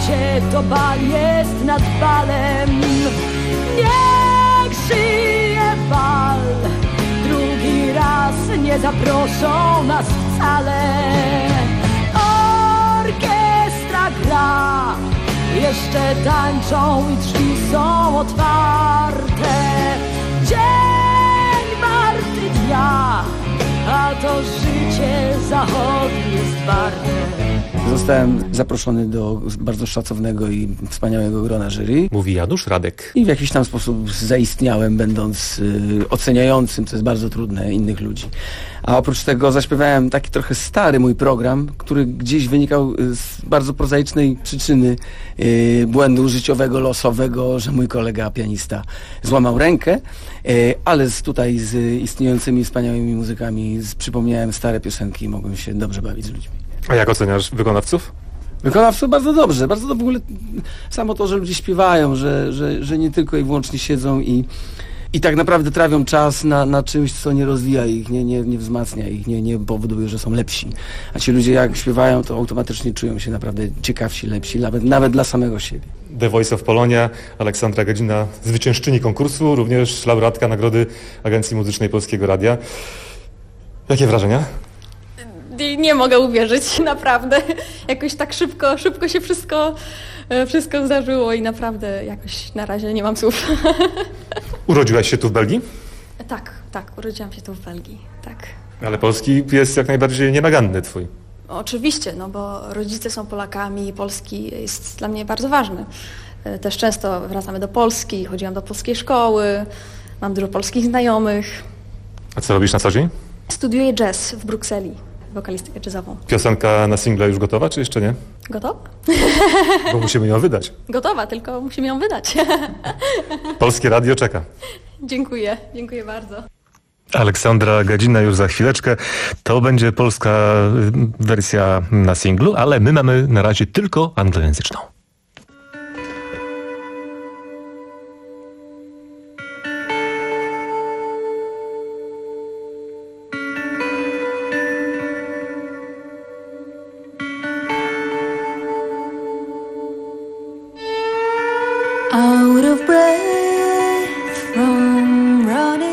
życie to bal jest nad balem. Niech żyje bal, drugi raz nie zaproszą nas wcale. Orkiestra gra, jeszcze tańczą i drzwi są otwarte. Dzień martwy dnia, a to życie zachodu jest warte. Zostałem zaproszony do bardzo szacownego i wspaniałego grona jury. Mówi Janusz Radek. I w jakiś tam sposób zaistniałem, będąc y, oceniającym, co jest bardzo trudne, innych ludzi. A oprócz tego zaśpiewałem taki trochę stary mój program, który gdzieś wynikał z bardzo prozaicznej przyczyny y, błędu życiowego, losowego, że mój kolega pianista złamał rękę, y, ale z, tutaj z istniejącymi wspaniałymi muzykami z, przypomniałem stare piosenki i mogłem się dobrze bawić z ludźmi. A jak oceniasz wykonawców? Wykonawców bardzo dobrze, bardzo dobrze. W ogóle samo to, że ludzie śpiewają, że, że, że nie tylko i wyłącznie siedzą i, i tak naprawdę trawią czas na, na czymś, co nie rozwija ich, nie, nie, nie wzmacnia ich, nie, nie powoduje, że są lepsi. A ci ludzie jak śpiewają, to automatycznie czują się naprawdę ciekawsi, lepsi, nawet, nawet dla samego siebie. The Voice of Polonia, Aleksandra Gadzina, zwyciężczyni konkursu, również laureatka Nagrody Agencji Muzycznej Polskiego Radia. Jakie wrażenia? Nie mogę uwierzyć, naprawdę. Jakoś tak szybko, szybko się wszystko, wszystko zdarzyło i naprawdę jakoś na razie nie mam słów. Urodziłaś się tu w Belgii? Tak, tak, urodziłam się tu w Belgii, tak. Ale polski jest jak najbardziej nienaganny twój. Oczywiście, no bo rodzice są Polakami i polski jest dla mnie bardzo ważny. Też często wracamy do Polski, chodziłam do polskiej szkoły, mam dużo polskich znajomych. A co robisz na co dzień? Studiuję jazz w Brukseli. Wokalistykę jazzową. Piosenka na single już gotowa, czy jeszcze nie? Gotowa? Bo musimy ją wydać. Gotowa, tylko musimy ją wydać. Polskie Radio czeka. Dziękuję, dziękuję bardzo. Aleksandra Gadzina już za chwileczkę. To będzie polska wersja na singlu, ale my mamy na razie tylko anglojęzyczną. Out of breath from running,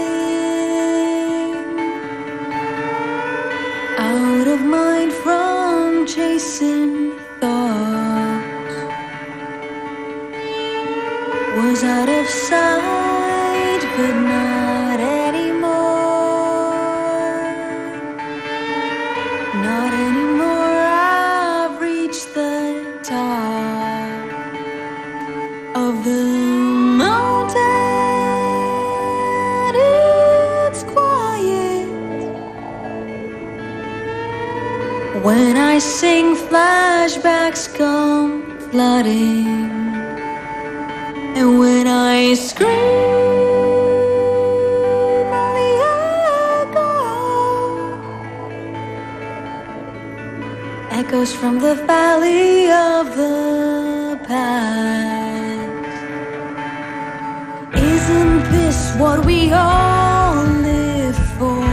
out of mind from chasing thoughts, was out of sight but not anymore, not anymore. I've reached the top of the mountain. It's quiet when I sing, flashbacks come flooding, and when I scream, only echo echoes from the valley of the past. Isn't this what we all live for?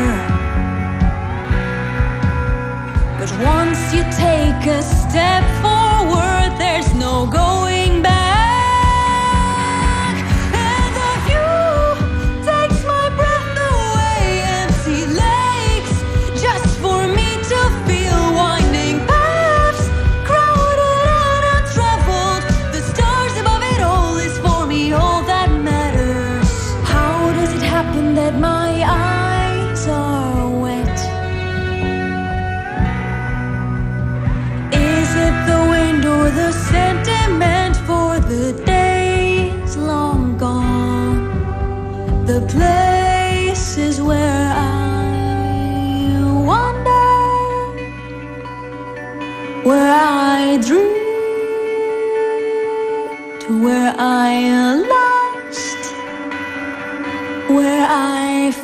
'Cause once you take a step forward, there's no going back. And the view takes my breath away. Empty lakes just for me to feel, winding paths crowded and untraveled. The stars above it all is for me all that matters. How does it happen that my eyes are wet? Is it the wind or the sentiment for the days long gone? The places where I wander, where I dream, to where I lost, where I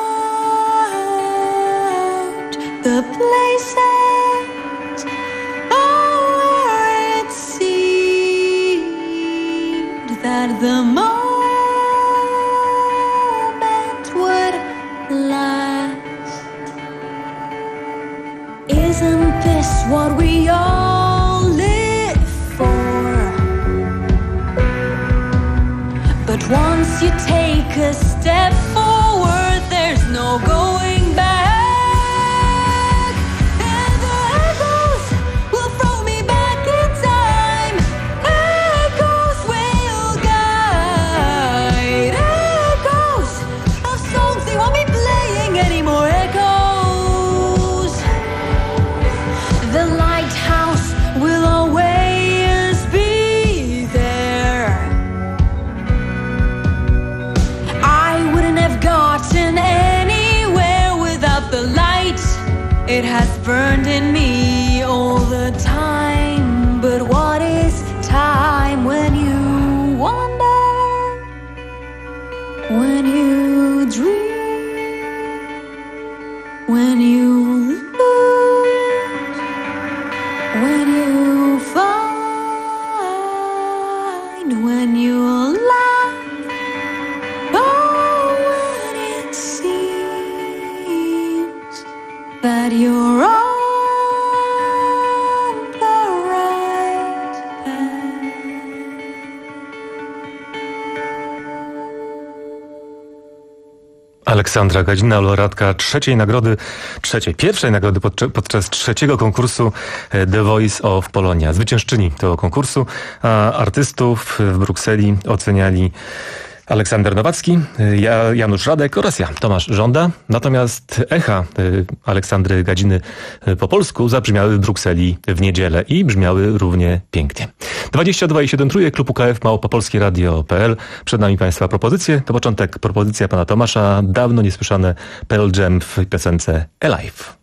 found the places, oh, where it seemed that the moment would last. Isn't this what we all live for? But once you take a step forward, there's no going back. And the echoes will throw me back in time. Echoes will guide. Echoes of songs they won't be playing anymore. Echoes. The lighthouse will always be there. I wouldn't have gotten anywhere without the light. It has burned in me all the time. But what is time when you wander? When you dream? When you lose? When you find? When you laugh? Oh, when it seems that you're on the right path. Aleksandra Gadzina, laureatka trzeciej nagrody, trzeciej, pierwszej nagrody podczas, podczas trzeciego konkursu The Voice of Polonia. Zwyciężczyni tego konkursu, a artystów w Brukseli oceniali Aleksander Nowacki, ja, Janusz Radek oraz ja, Tomasz Żąda. Natomiast echa Aleksandry Gadziny po polsku zabrzmiały w Brukseli w niedzielę i brzmiały równie pięknie. dwadzieścia dwa i siedem trójek, klub U K F, małpa polskie radio kropka p l. Przed nami Państwa propozycje. To początek propozycja pana Tomasza, dawno niesłyszane Pearl Jam w piosence Alive.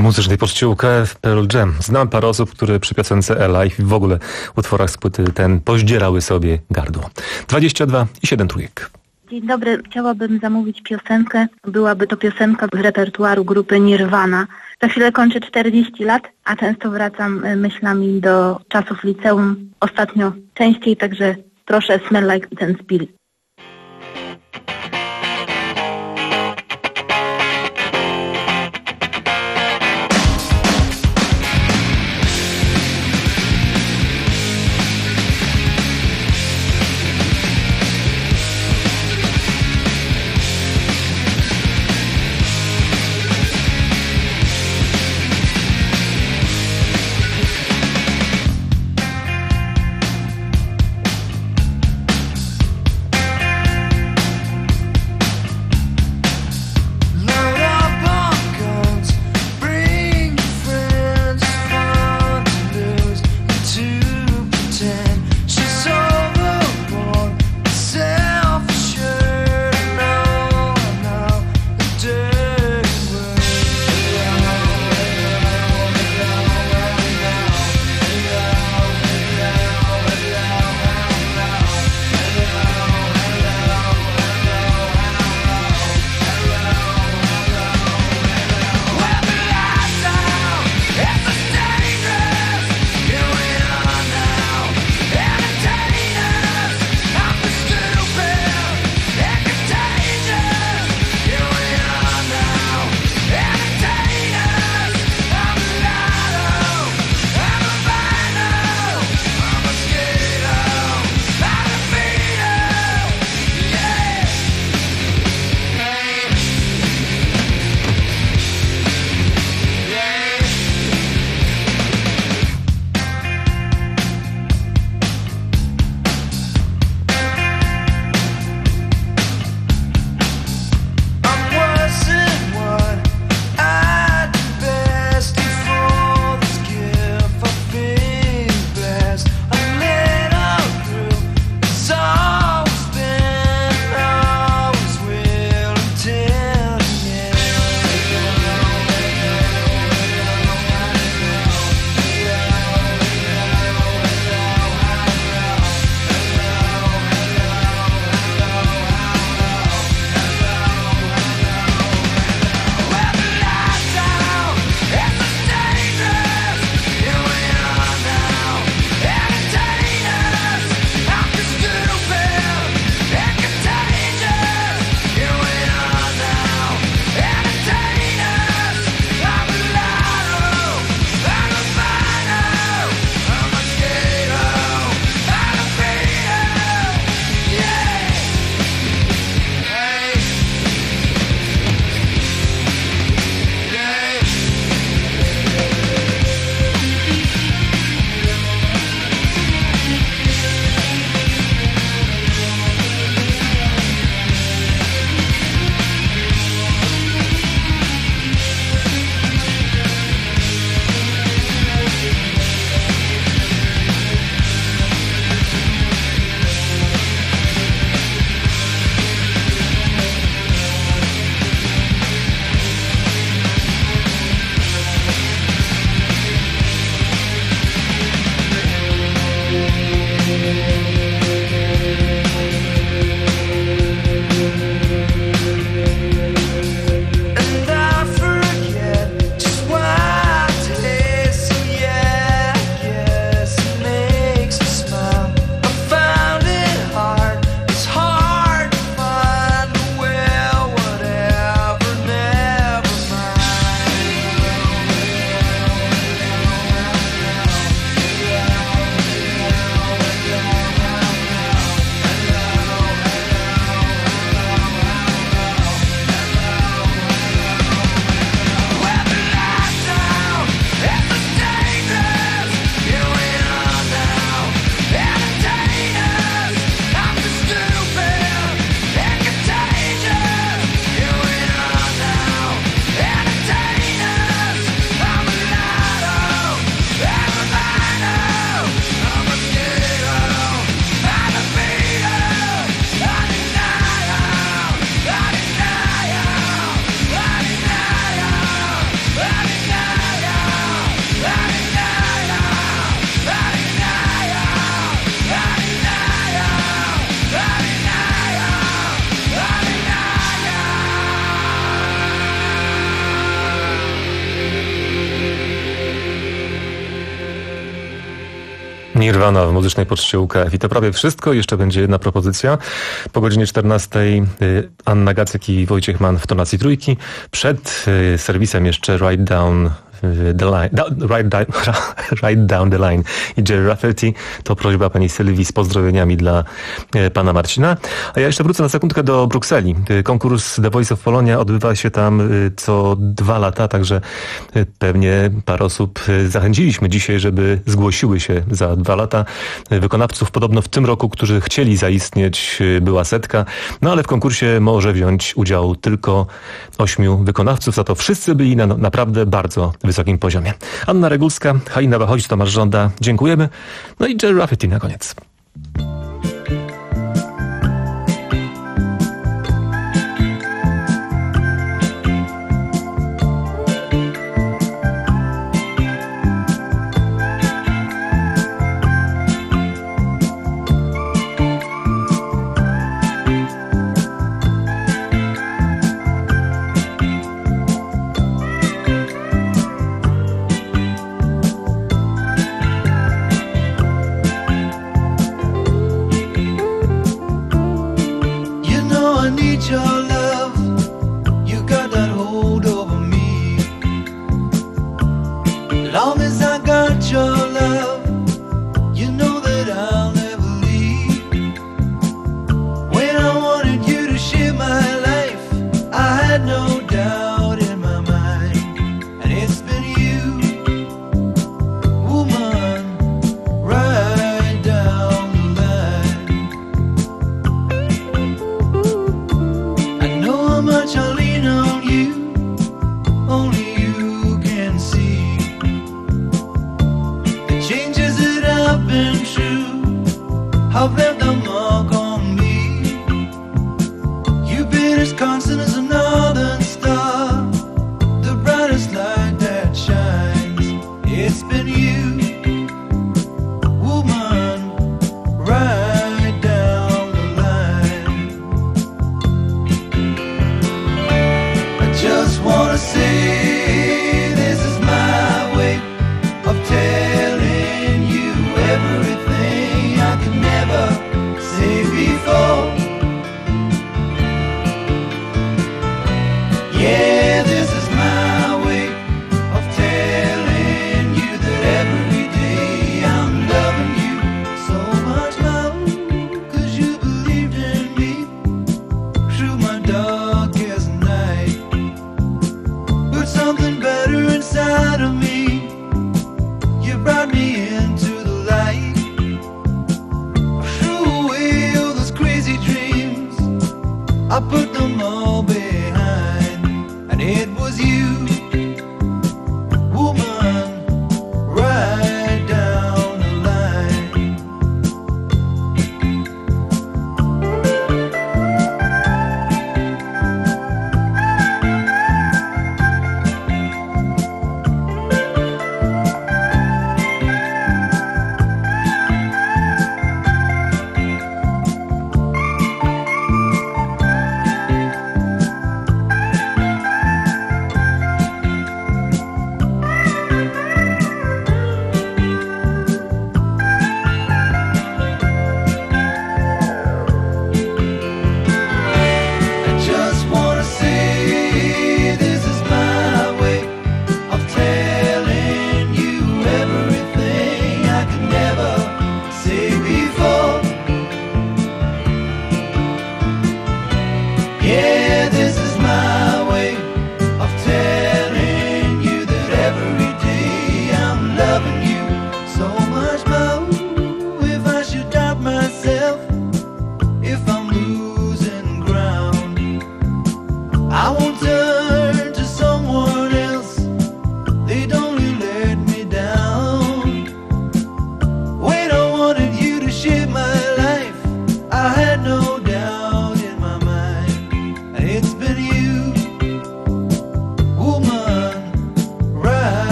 muzycznej poczcie U K F Pearl Jam. Znam parę osób, które przy piosence Alive i w ogóle utworach z płyty ten pozdzierały sobie gardło. dwadzieścia dwa i siedem trójek. Dzień dobry, chciałabym zamówić piosenkę. Byłaby to piosenka z repertuaru grupy Nirvana. Za chwilę kończę czterdzieści lat, a często wracam myślami do czasów liceum. Ostatnio częściej, także proszę Smell Like Teen Spirit. Thank Nirvana w muzycznej poczcie U K F. I to prawie wszystko. Jeszcze będzie jedna propozycja. Po godzinie czternastej Anna Gacek i Wojciech Mann w tonacji trójki. Przed serwisem jeszcze Write Down the Line, write, down, write down the Line i Jerry Rafferty. To prośba pani Sylwii z pozdrowieniami dla pana Marcina. A ja jeszcze wrócę na sekundkę do Brukseli. Konkurs The Voice of Polonia odbywa się tam co dwa lata, także pewnie parę osób zachęciliśmy dzisiaj, żeby zgłosiły się za dwa lata. Wykonawców podobno w tym roku, którzy chcieli zaistnieć, była setka, no ale w konkursie może wziąć udział tylko ośmiu wykonawców, za to wszyscy byli na naprawdę bardzo wysokim poziomie. Anna Regulska, Halina Wachowicz, Tomasz Żąda. Dziękujemy. No i Jerry Rafferty na koniec.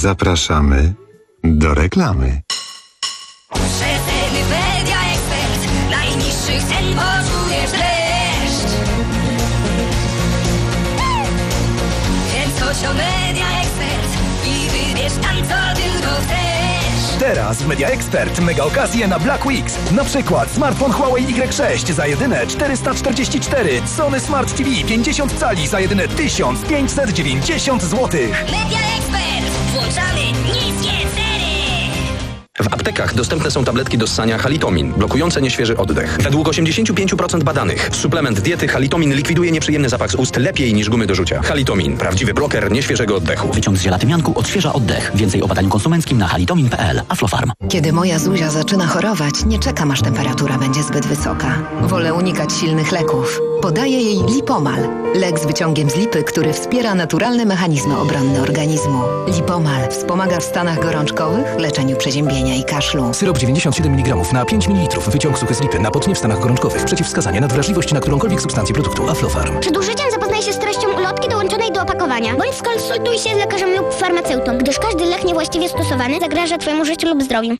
Zapraszamy do reklamy. Przeceny Media Expert. Najniższych cen poczujesz dreszcz. Więc chodź o Media Expert i wybierz tam, co tylko chcesz. Teraz w Media Expert mega okazje na Black Weeks. Na przykład smartfon Huawei Y sześć za jedyne czterysta czterdzieści cztery, Sony Smart T V pięćdziesiąt cali za jedyne tysiąc pięćset dziewięćdziesiąt złotych. Media Expert. Włączamy niskie ceny. W aptekach dostępne są tabletki do ssania Halitomin, blokujące nieświeży oddech. Według osiemdziesiąt pięć procent badanych suplement diety Halitomin likwiduje nieprzyjemny zapach z ust lepiej niż gumy do rzucia. Halitomin, prawdziwy bloker nieświeżego oddechu. Wyciąg z ziela tymianku odświeża oddech. Więcej o badaniu konsumenckim na halitomin kropka p l. Aflofarm. Kiedy moja Zuzia zaczyna chorować, nie czekam, aż temperatura będzie zbyt wysoka. Wolę unikać silnych leków. Podaję jej Lipomal. Lek z wyciągiem z lipy, który wspiera naturalne mechanizmy obronne organizmu. Lipomal wspomaga w stanach gorączkowych, leczeniu przeziębienia i kaszlu. Syrop dziewięćdziesiąt siedem miligramów na pięć mililitrów. Wyciąg suchy z lipy napotnie w stanach gorączkowych. Przeciwwskazania na wrażliwość na którąkolwiek substancję produktu. Aflofarm. Przed użyciem zapoznaj się z treścią ulotki dołączonej do opakowania, bądź skonsultuj się z lekarzem lub farmaceutą, gdyż każdy lek niewłaściwie stosowany zagraża Twojemu życiu lub zdrowiu.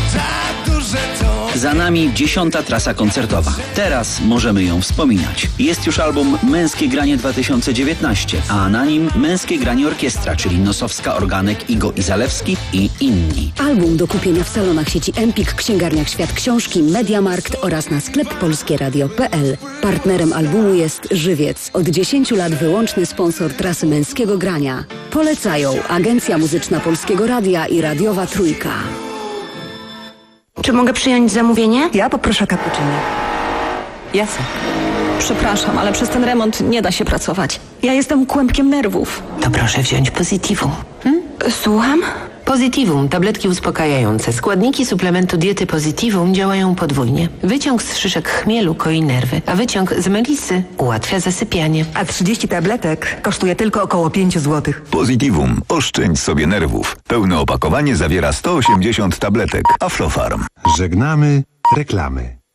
Za nami dziesiąta trasa koncertowa. Teraz możemy ją wspominać. Jest już album Męskie Granie dwa tysiące dziewiętnaście, a na nim Męskie Granie Orkiestra, czyli Nosowska, Organek, Igo i Zalewski i inni. Album do kupienia w salonach sieci Empik, księgarniach Świat Książki, Mediamarkt oraz na sklep polskie radio kropka p l. Partnerem albumu jest Żywiec. Od dziesięciu lat wyłączny sponsor trasy Męskiego Grania. Polecają Agencja Muzyczna Polskiego Radia i Radiowa Trójka. Czy mogę przyjąć zamówienie? Ja poproszę cappuccino. Jasne. Przepraszam, ale przez ten remont nie da się pracować. Ja jestem kłębkiem nerwów. To proszę wziąć Positivum. Hmm? Słucham? Positivum, tabletki uspokajające. Składniki suplementu diety Positivum działają podwójnie. Wyciąg z szyszek chmielu koi nerwy, a wyciąg z melisy ułatwia zasypianie. A trzydzieści tabletek kosztuje tylko około pięć złotych. Positivum. Oszczędź sobie nerwów. Pełne opakowanie zawiera sto osiemdziesiąt tabletek. Aflofarm. Żegnamy reklamy.